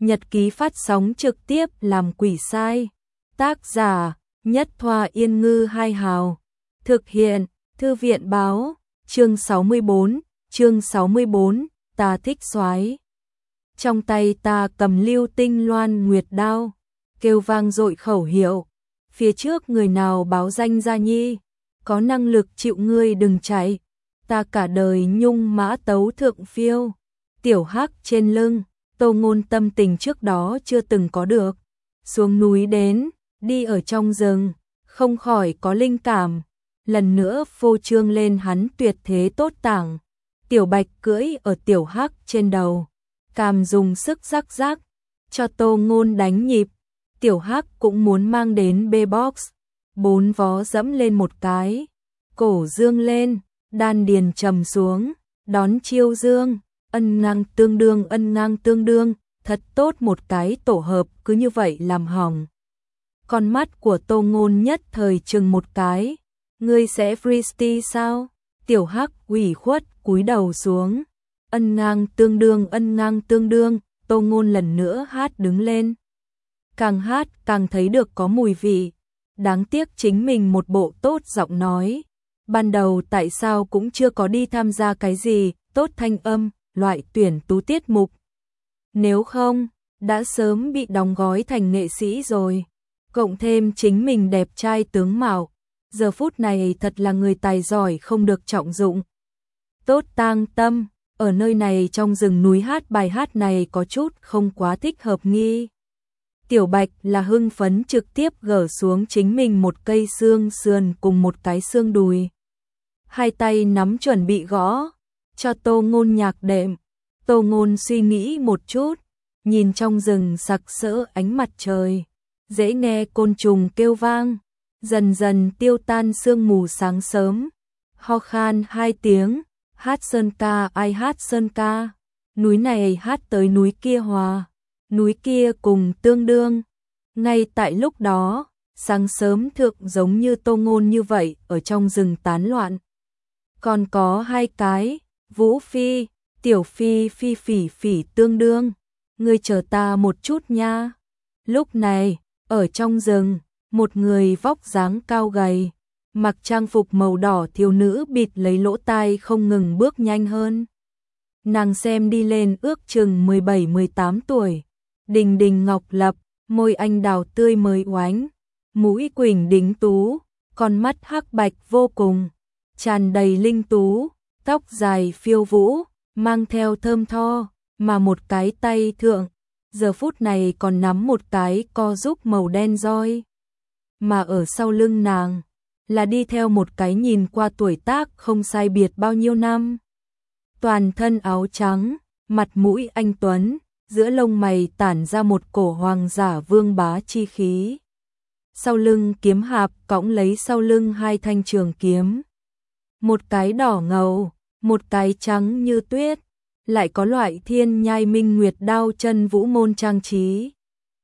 nhật ký phát sóng trực tiếp làm quỷ sai. Tác giả Nhất Thoa Yên Ngư Hai Hào. Thực hiện Thư viện Báo. Chương 64, ta thích soái. Trong tay ta cầm lưu tinh loan nguyệt đao, kêu vang dội khẩu hiệu. Phía trước người nào báo danh ra nhi, có năng lực chịu ngươi đừng chạy. Ta cả đời nhung mã tấu thượng phiêu, tiểu hắc trên lưng. Tô Ngôn tâm tình trước đó chưa từng có được. Xuống núi đến, đi ở trong rừng, không khỏi có linh cảm. Lần nữa phô trương lên hắn tuyệt thế tốt tảng. Tiểu Bạch cưỡi ở tiểu hắc trên đầu, càm dùng sức rắc rắc, cho Tô Ngôn đánh nhịp. Tiểu hắc cũng muốn mang đến B-box, 4 vó dẫm lên một cái, cổ dương lên, đan điền trầm xuống, đón chiêu dương, ân ngang tương đương, thật tốt một cái tổ hợp cứ như vậy làm hỏng. Con mắt của Tô Ngôn nhất thời chừng một cái, ngươi sẽ freestyle sao? Tiểu hắc ủy khuất cúi đầu xuống, ân ngang tương đương, Tô Ngôn lần nữa hát đứng lên. Càng hát càng thấy được có mùi vị, đáng tiếc chính mình một bộ tốt giọng nói. Ban đầu tại sao cũng chưa có đi tham gia cái gì tốt thanh âm, loại tuyển tú tiết mục. Nếu không, đã sớm bị đóng gói thành nghệ sĩ rồi. Cộng thêm chính mình đẹp trai tướng mạo, giờ phút này thật là người tài giỏi không được trọng dụng. Tốt tang tâm, ở nơi này trong rừng núi hát bài hát này có chút không quá thích hợp nghi. Tiểu Bạch là hưng phấn trực tiếp gỡ xuống chính mình một cây xương sườn cùng một cái xương đùi. Hai tay nắm chuẩn bị gõ, cho Tô Ngôn nhạc đệm. Tô Ngôn suy nghĩ một chút, nhìn trong rừng sặc sỡ ánh mặt trời, dễ nghe côn trùng kêu vang, dần dần tiêu tan sương mù sáng sớm. Ho khan 2 tiếng, hát sơn ca, ai hát sơn ca, núi này hát tới núi kia hòa, núi kia cùng tương đương. Ngay tại lúc đó, sáng sớm thượng giống như Tô Ngôn như vậy ở trong rừng tán loạn. Còn có 2 cái, Vũ Phi, Tiểu Phi, Phi Phỉ Phỉ tương đương, ngươi chờ ta một chút nha. Lúc này, ở trong rừng, một người vóc dáng cao gầy, mặc trang phục màu đỏ thiếu nữ bịt lấy lỗ tai không ngừng bước nhanh hơn. Nàng xem đi lên ước chừng 17-18 tuổi, đình đình ngọc lập, môi anh đào tươi mới oánh, mũi quỳnh đính tú, con mắt hắc bạch vô cùng, tràn đầy linh tú, tóc dài phiêu vũ, mang theo thơm tho, mà một cái tay thượng, giờ phút này còn nắm một cái co giúp màu đen roi. Mà ở sau lưng nàng, là đi theo một cái nhìn qua tuổi tác không sai biệt bao nhiêu năm. Toàn thân áo trắng, mặt mũi anh tuấn, giữa lông mày tản ra một cổ hoàng giả vương bá chi khí. Sau lưng kiếm hạp cõng lấy sau lưng 2 thanh trường kiếm. Một cái đỏ ngầu, một cái trắng như tuyết, lại có loại thiên nhai minh nguyệt đao chân vũ môn trang trí.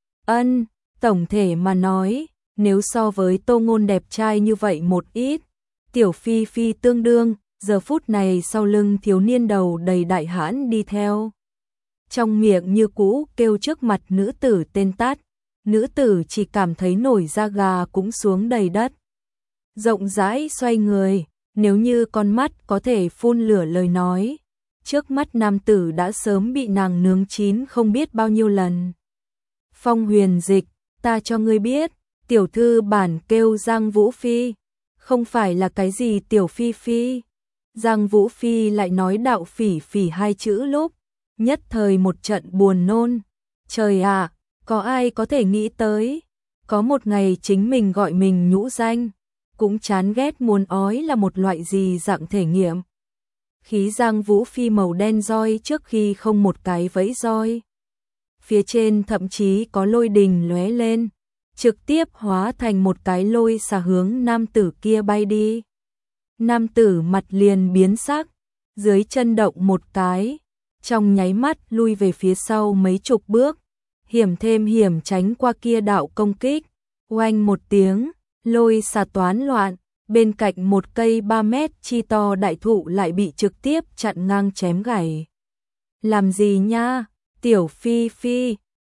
Tổng thể mà nói, nếu so với Tô Ngôn đẹp trai như vậy một ít, Tiểu Phi Phi tương đương, giờ phút này sau lưng thiếu niên đầu đầy đại hãn đi theo. Trong miệng như cũ kêu trước mặt nữ tử tên tát, nữ tử chỉ cảm thấy nổi da gà cũng xuống đầy đất. Rộng rãi xoay người, nếu như con mắt có thể phun lửa lời nói, trước mắt nam tử đã sớm bị nàng nướng chín không biết bao nhiêu lần. Phong Huyền Dịch, ta cho ngươi biết, tiểu thư bản kêu Giang Vũ Phi, không phải là cái gì Tiểu Phi Phi. Giang Vũ Phi lại nói đạo phỉ phỉ 2 chữ lúc, nhất thời một trận buồn nôn. Trời ạ, có ai có thể nghĩ tới, có một ngày chính mình gọi mình nhũ danh, cũng chán ghét muốn ói là một loại gì dạng thể nghiệm. Khí Giang Vũ Phi màu đen roi trước khi không một cái vẫy roi. Phía trên thậm chí có lôi đình lóe lên, trực tiếp hóa thành một cái lôi xà hướng nam tử kia bay đi. Nam tử mặt liền biến sắc, dưới chân động một cái, trong nháy mắt lui về phía sau mấy chục bước, hiểm thêm hiểm tránh qua kia đạo công kích. Oanh một tiếng, lôi xà toán loạn, bên cạnh một cây 3 mét chi to đại thụ lại bị trực tiếp chặn ngang chém gãy. Làm gì nha, Tiểu Phi Phi,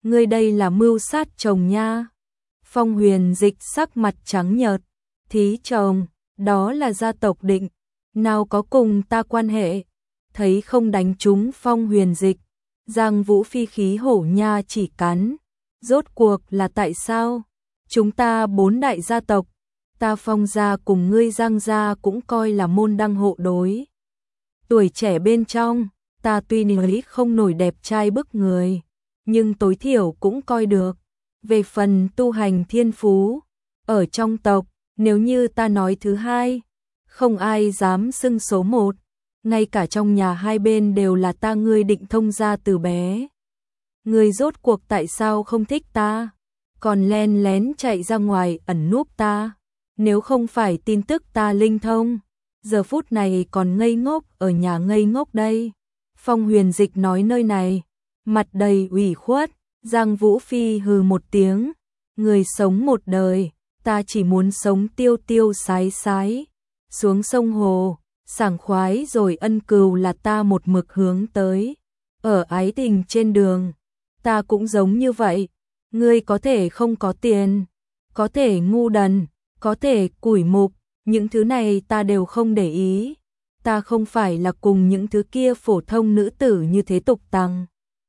ngươi đây là mưu sát chồng nha. Phong Huyền Dịch sắc mặt trắng nhợt, thí chồng, đó là gia tộc định, nào có cùng ta quan hệ. Thấy không đánh trúng Phong Huyền Dịch, Giang Vũ Phi khí hổ nha chỉ cắn, rốt cuộc là tại sao? Chúng ta 4 đại gia tộc, ta Phong gia cùng ngươi Giang gia cũng coi là môn đăng hộ đối. Tuổi trẻ bên trong, ta tuy nói không nổi đẹp trai bức người, nhưng tối thiểu cũng coi được. Về phần tu hành thiên phú, ở trong tộc, nếu như ta nói thứ hai, không ai dám xưng số 1, ngay cả trong nhà hai bên đều là ta ngươi Định Thông gia từ bé. Ngươi rốt cuộc tại sao không thích ta, còn len lén chạy ra ngoài ẩn núp ta, nếu không phải tin tức ta linh thông, giờ phút này còn ngây ngốc ở nhà ngây ngốc đây. Phong Huyền Dịch nói nơi này, mặt đầy ủy khuất. Giang Vũ Phi hừ một tiếng, người sống một đời, ta chỉ muốn sống tiêu tiêu sái sái, xuống sông hồ, sảng khoái rồi ân cừu là ta một mực hướng tới. Ở ái tình trên đường, ta cũng giống như vậy, ngươi có thể không có tiền, có thể ngu đần, có thể củi mục, những thứ này ta đều không để ý. Ta không phải là cùng những thứ kia phổ thông nữ tử như thế tục tằng.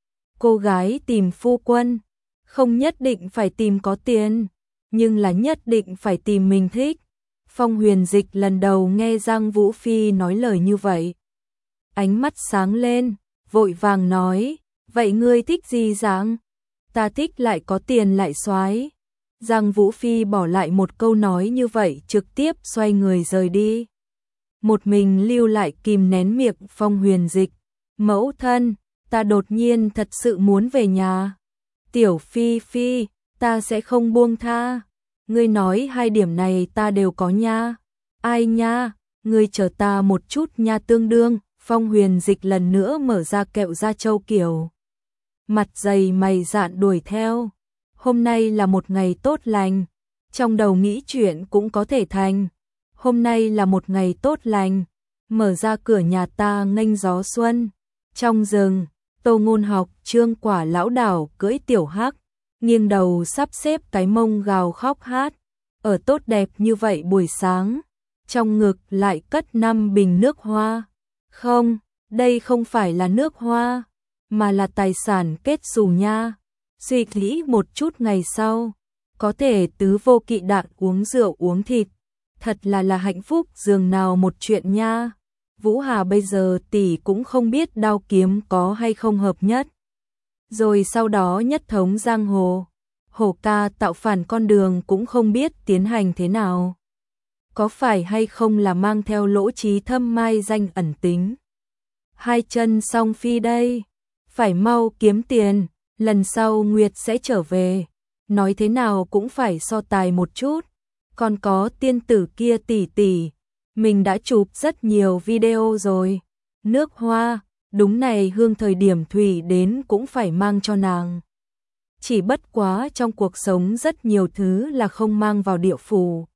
Cô gái tìm phu quân, không nhất định phải tìm có tiền, nhưng là nhất định phải tìm mình thích. Phong Huyền Dịch lần đầu nghe Giang Vũ Phi nói lời như vậy. Ánh mắt sáng lên, vội vàng nói, vậy ngươi thích gì Giang? Ta thích lại có tiền lại soái. Giang Vũ Phi bỏ lại một câu nói như vậy trực tiếp xoay người rời đi. Một mình lưu lại kìm nén miệng Phong Huyền Dịch. Mẫu thân, ta đột nhiên thật sự muốn về nhà. Tiểu Phi Phi, ta sẽ không buông tha. Ngươi nói hai điểm này ta đều có nha. Ai nha, ngươi chờ ta một chút nha tương đương. Phong Huyền Dịch lần nữa mở ra kẹo da trâu kiểu. Mặt dày mày dạn đuổi theo. Hôm nay là một ngày tốt lành. Trong đầu nghĩ chuyện cũng có thể thành. Hôm nay là một ngày tốt lành. Mở ra cửa nhà ta nghênh gió xuân. Trong rừng, Tô Ngôn Học Trương Quả lão đảo cưỡi tiểu hắc, nghiêng đầu sắp xếp cái mông gào khóc hát. Ở tốt đẹp như vậy buổi sáng, trong ngực lại cất 5 bình nước hoa. Không, đây không phải là nước hoa, mà là tài sản kết xù nha. Suy nghĩ một chút ngày sau, có thể tứ vô kỵ đạn uống rượu uống thịt, thật là hạnh phúc giường nào một chuyện nha. Vũ Hà bây giờ tỷ cũng không biết đao kiếm có hay không hợp nhất. Rồi sau đó nhất thống giang hồ, Hổ ca tạo phản con đường cũng không biết tiến hành thế nào. Có phải hay không là mang theo lỗ trí thâm mai danh ẩn tính. Hai chân song phi đây, phải mau kiếm tiền, lần sau Nguyệt sẽ trở về. Nói thế nào cũng phải so tài một chút. Còn có tiên tử kia tỷ tỷ, mình đã chụp rất nhiều video rồi. Nước hoa, đúng này hương thời điểm thủy đến cũng phải mang cho nàng. Chỉ bất quá trong cuộc sống rất nhiều thứ là không mang vào địa phủ.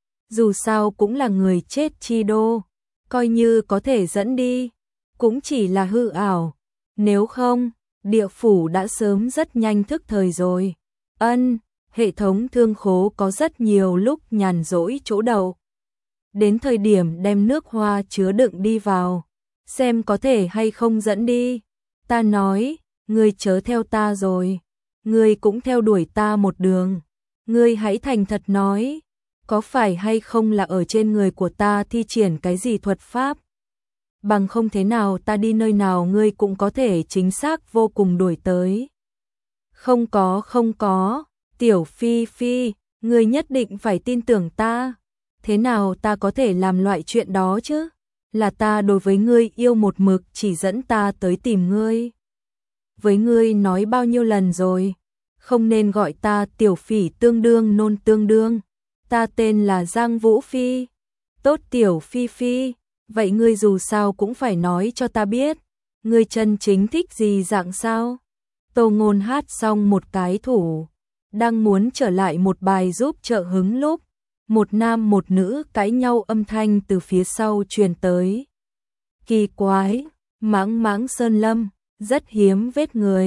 Dù sao cũng là người chết chi đô, coi như có thể dẫn đi, cũng chỉ là hư ảo. Nếu không, địa phủ đã sớm rất nhanh thức thời rồi. Hệ thống thương khố có rất nhiều lúc nhàn rỗi chỗ đậu. Đến thời điểm đem nước hoa chứa đựng đi vào, xem có thể hay không dẫn đi. Ta nói, ngươi chớ theo ta rồi, ngươi cũng theo đuổi ta một đường. Ngươi hãy thành thật nói, có phải hay không là ở trên người của ta thi triển cái gì thuật pháp? Bằng không thế nào ta đi nơi nào ngươi cũng có thể chính xác vô cùng đuổi tới. Không có, Tiểu Phi Phi, ngươi nhất định phải tin tưởng ta. Thế nào ta có thể làm loại chuyện đó chứ? Là ta đối với ngươi yêu một mực chỉ dẫn ta tới tìm ngươi. Với ngươi nói bao nhiêu lần rồi, không nên gọi ta Tiểu Phỉ tương đương nôn tương đương. Ta tên là Giang Vũ Phi. Tốt Tiểu Phi Phi, vậy ngươi dù sao cũng phải nói cho ta biết, ngươi chân chính thích gì dạng sao? Tô Ngôn hát xong một cái thủ, đang muốn trở lại một bài giúp trợ hứng lúc, một nam một nữ cãi nhau âm thanh từ phía sau truyền tới. Kỳ quái, mãng mãng sơn lâm, rất hiếm vết người,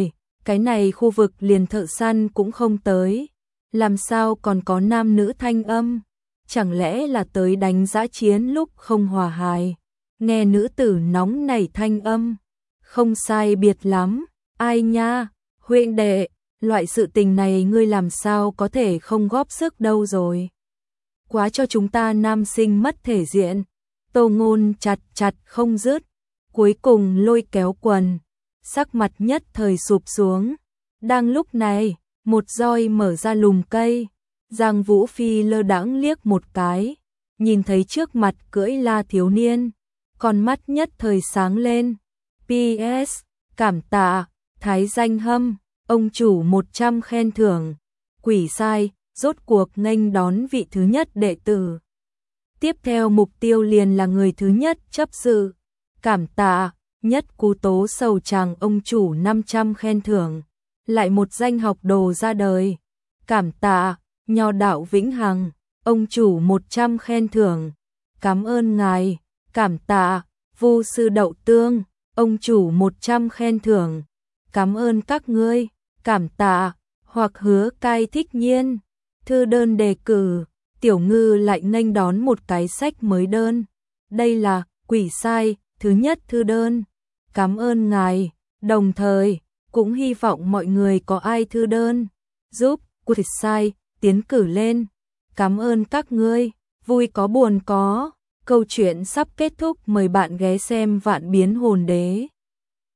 Cái này khu vực liền thợ săn cũng không tới, làm sao còn có nam nữ thanh âm, chẳng lẽ là tới đánh dã chiến lúc không hòa hài. Nghe nữ tử nóng nảy thanh âm, không sai biệt lắm, ai nha, huynh đệ, loại sự tình này ngươi làm sao có thể không góp sức đâu rồi. Quá cho chúng ta nam sinh mất thể diện. Tô Ngôn chặt chặt không dứt, cuối cùng lôi kéo quần, sắc mặt nhất thời sụp xuống. Đang lúc này, một roi mở ra lùm cây, Giang Vũ Phi lơ đãng liếc một cái, nhìn thấy trước mặt cưỡi la thiếu niên, con mắt nhất thời sáng lên. PS, cảm tạ, thái danh hâm, ông chủ 100 khen thưởng, quỷ sai, rốt cuộc nghênh đón vị thứ nhất đệ tử. Tiếp theo mục tiêu liền là người thứ nhất chấp sự, cảm tạ, nhất cú tố sầu chàng ông chủ 500 khen thưởng, lại một danh học đồ ra đời, cảm tạ, nho đạo vĩnh hằng, ông chủ 100 khen thưởng, cảm ơn ngài, cảm tạ, vu sư đậu tương, ông chủ 100 khen thưởng, cảm ơn các ngươi, cảm tạ, hoặc hứa cai thích nhiên, thư đơn đề cử, tiểu ngư lại nghênh đón một cái sách mới đơn, đây là quỷ sai, thứ nhất thư đơn, cảm ơn ngài, đồng thời, cũng hy vọng mọi người có ai thư đơn, giúp quỷ sai, tiến cử lên, cảm ơn các ngươi, vui có buồn có, câu chuyện sắp kết thúc mời bạn ghé xem Vạn Biến Hồn Đế.